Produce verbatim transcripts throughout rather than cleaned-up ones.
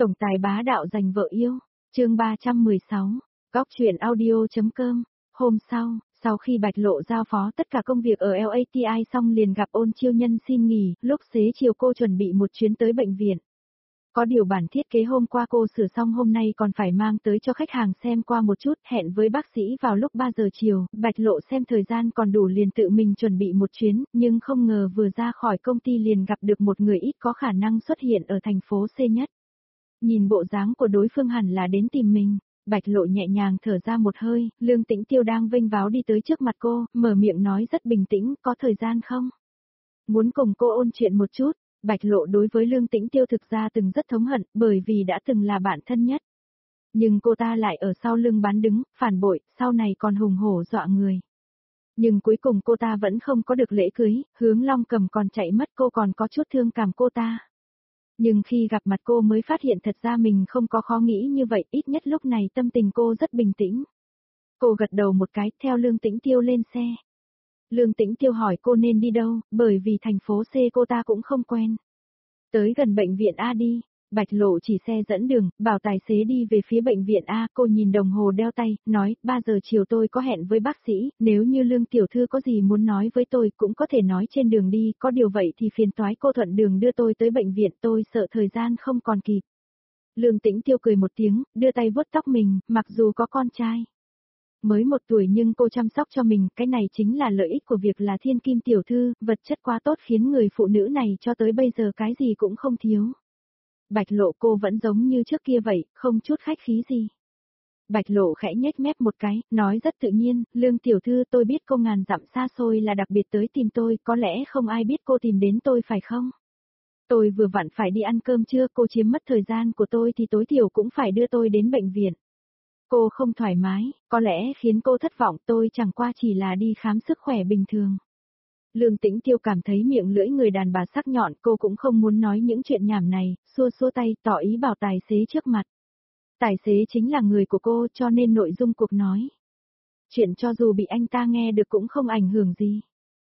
Tổng tài bá đạo giành vợ yêu, chương ba trăm mười sáu, góc truyện audio.com, hôm sau, sau khi Bạch Lộ giao phó tất cả công việc ở lờ a tê i xong liền gặp Ôn Chiêu Nhân xin nghỉ, lúc xế chiều cô chuẩn bị một chuyến tới bệnh viện. Có điều bản thiết kế hôm qua cô sửa xong hôm nay còn phải mang tới cho khách hàng xem qua một chút, hẹn với bác sĩ vào lúc ba giờ chiều, Bạch Lộ xem thời gian còn đủ liền tự mình chuẩn bị một chuyến, nhưng không ngờ vừa ra khỏi công ty liền gặp được một người ít có khả năng xuất hiện ở thành phố C nhất. Nhìn bộ dáng của đối phương hẳn là đến tìm mình, Bạch Lộ nhẹ nhàng thở ra một hơi, Lương Tĩnh Tiêu đang vênh váo đi tới trước mặt cô, mở miệng nói rất bình tĩnh, có thời gian không? Muốn cùng cô ôn chuyện một chút. Bạch Lộ đối với Lương Tĩnh Tiêu thực ra từng rất thống hận, bởi vì đã từng là bạn thân nhất. Nhưng cô ta lại ở sau lưng bán đứng, phản bội, sau này còn hùng hổ dọa người. Nhưng cuối cùng cô ta vẫn không có được lễ cưới, Hướng Long Cầm còn chạy mất, cô còn có chút thương cảm cô ta. Nhưng khi gặp mặt cô mới phát hiện thật ra mình không có khó nghĩ như vậy, ít nhất lúc này tâm tình cô rất bình tĩnh. Cô gật đầu một cái, theo Lương Tĩnh Tiêu lên xe. Lương Tĩnh Tiêu hỏi cô nên đi đâu, bởi vì thành phố C cô ta cũng không quen. Tới gần bệnh viện A đi, Bạch Lộ chỉ xe dẫn đường, bảo tài xế đi về phía bệnh viện A, cô nhìn đồng hồ đeo tay, nói, ba giờ chiều tôi có hẹn với bác sĩ, nếu như Lương tiểu thư có gì muốn nói với tôi cũng có thể nói trên đường đi, có điều vậy thì phiền toái cô thuận đường đưa tôi tới bệnh viện, tôi sợ thời gian không còn kịp. Lương Tĩnh Tiêu cười một tiếng, đưa tay vuốt tóc mình, mặc dù có con trai. Mới một tuổi nhưng cô chăm sóc cho mình, cái này chính là lợi ích của việc là thiên kim tiểu thư, vật chất quá tốt khiến người phụ nữ này cho tới bây giờ cái gì cũng không thiếu. Bạch Lộ cô vẫn giống như trước kia vậy, không chút khách khí gì. Bạch Lộ khẽ nhếch mép một cái, nói rất tự nhiên, Lương tiểu thư tôi biết cô ngàn dặm xa xôi là đặc biệt tới tìm tôi, có lẽ không ai biết cô tìm đến tôi phải không? Tôi vừa vặn phải đi ăn cơm trưa, cô chiếm mất thời gian của tôi thì tối thiểu cũng phải đưa tôi đến bệnh viện. Cô không thoải mái, có lẽ khiến cô thất vọng, tôi chẳng qua chỉ là đi khám sức khỏe bình thường. Lương Tĩnh Tiêu cảm thấy miệng lưỡi người đàn bà sắc nhọn, cô cũng không muốn nói những chuyện nhảm này, xua xua tay, tỏ ý bảo tài xế trước mặt. Tài xế chính là người của cô cho nên nội dung cuộc nói. Chuyện cho dù bị anh ta nghe được cũng không ảnh hưởng gì.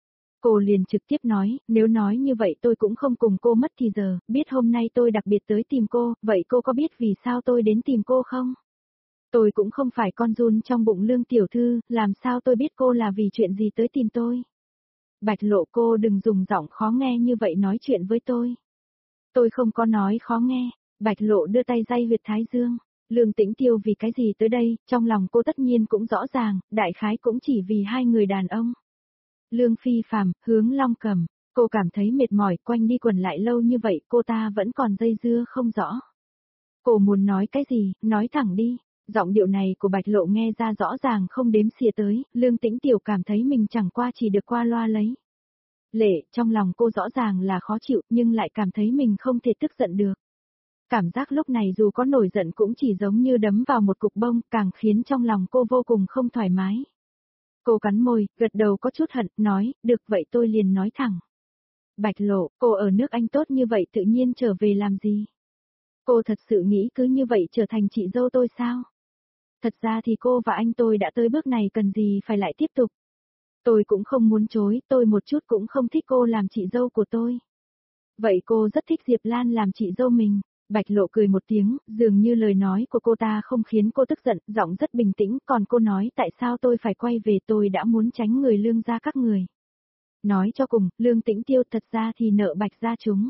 Cô liền trực tiếp nói, nếu nói như vậy tôi cũng không cùng cô mất thì giờ, biết hôm nay tôi đặc biệt tới tìm cô, vậy cô có biết vì sao tôi đến tìm cô không? Tôi cũng không phải con giun trong bụng Lương tiểu thư, làm sao tôi biết cô là vì chuyện gì tới tìm tôi. Bạch Lộ cô đừng dùng giọng khó nghe như vậy nói chuyện với tôi. Tôi không có nói khó nghe, Bạch Lộ đưa tay day huyệt thái dương. Lương Tĩnh Tiêu vì cái gì tới đây, trong lòng cô tất nhiên cũng rõ ràng, đại khái cũng chỉ vì hai người đàn ông. Lương Phi Phàm, Hướng Long Cầm, cô cảm thấy mệt mỏi, quanh đi quẩn lại lâu như vậy cô ta vẫn còn dây dưa không rõ. Cô muốn nói cái gì, nói thẳng đi. Giọng điệu này của Bạch Lộ nghe ra rõ ràng không đếm xỉa tới, Lương Tĩnh Tiểu cảm thấy mình chẳng qua chỉ được qua loa lấy. Lệ, trong lòng cô rõ ràng là khó chịu nhưng lại cảm thấy mình không thể tức giận được. Cảm giác lúc này dù có nổi giận cũng chỉ giống như đấm vào một cục bông, càng khiến trong lòng cô vô cùng không thoải mái. Cô cắn môi, gật đầu có chút hận, nói, được vậy tôi liền nói thẳng. Bạch Lộ, cô ở nước Anh tốt như vậy tự nhiên trở về làm gì? Cô thật sự nghĩ cứ như vậy trở thành chị dâu tôi sao? Thật ra thì cô và anh tôi đã tới bước này cần gì phải lại tiếp tục. Tôi cũng không muốn chối, tôi một chút cũng không thích cô làm chị dâu của tôi. Vậy cô rất thích Diệp Lan làm chị dâu mình. Bạch Lộ cười một tiếng, dường như lời nói của cô ta không khiến cô tức giận, giọng rất bình tĩnh, còn cô nói tại sao tôi phải quay về, tôi đã muốn tránh người Lương gia các người. Nói cho cùng, Lương Tĩnh Tiêu thật ra thì nợ Bạch gia chúng.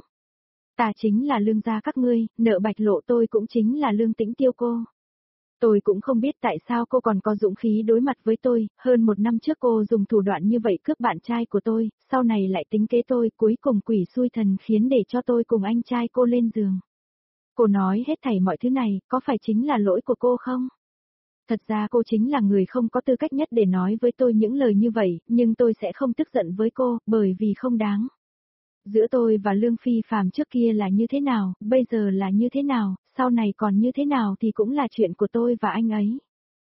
Ta chính là Lương gia các ngươi, nợ Bạch Lộ tôi cũng chính là Lương Tĩnh Tiêu cô. Tôi cũng không biết tại sao cô còn có dũng khí đối mặt với tôi, hơn một năm trước cô dùng thủ đoạn như vậy cướp bạn trai của tôi, sau này lại tính kế tôi, cuối cùng quỷ xui thần khiến để cho tôi cùng anh trai cô lên giường. Cô nói hết thảy mọi thứ này, có phải chính là lỗi của cô không? Thật ra cô chính là người không có tư cách nhất để nói với tôi những lời như vậy, nhưng tôi sẽ không tức giận với cô, bởi vì không đáng. Giữa tôi và Lương Phi Phàm trước kia là như thế nào, bây giờ là như thế nào, sau này còn như thế nào thì cũng là chuyện của tôi và anh ấy.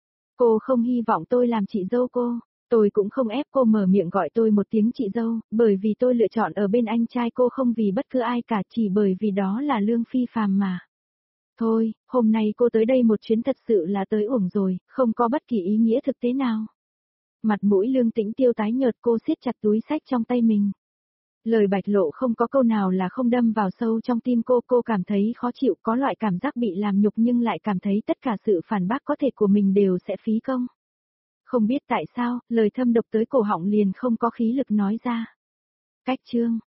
Cô không hy vọng tôi làm chị dâu cô, tôi cũng không ép cô mở miệng gọi tôi một tiếng chị dâu, bởi vì tôi lựa chọn ở bên anh trai cô không vì bất cứ ai cả, chỉ bởi vì đó là Lương Phi Phàm mà. Thôi, hôm nay cô tới đây một chuyến thật sự là tới uổng rồi, không có bất kỳ ý nghĩa thực tế nào. Mặt mũi Lương Tĩnh Tiêu tái nhợt, cô siết chặt túi xách trong tay mình. Lời Bạch Lộ không có câu nào là không đâm vào sâu trong tim cô, cô cảm thấy khó chịu, có loại cảm giác bị làm nhục nhưng lại cảm thấy tất cả sự phản bác có thể của mình đều sẽ phí công. Không biết tại sao, lời thâm độc tới cổ họng liền không có khí lực nói ra. Cách chương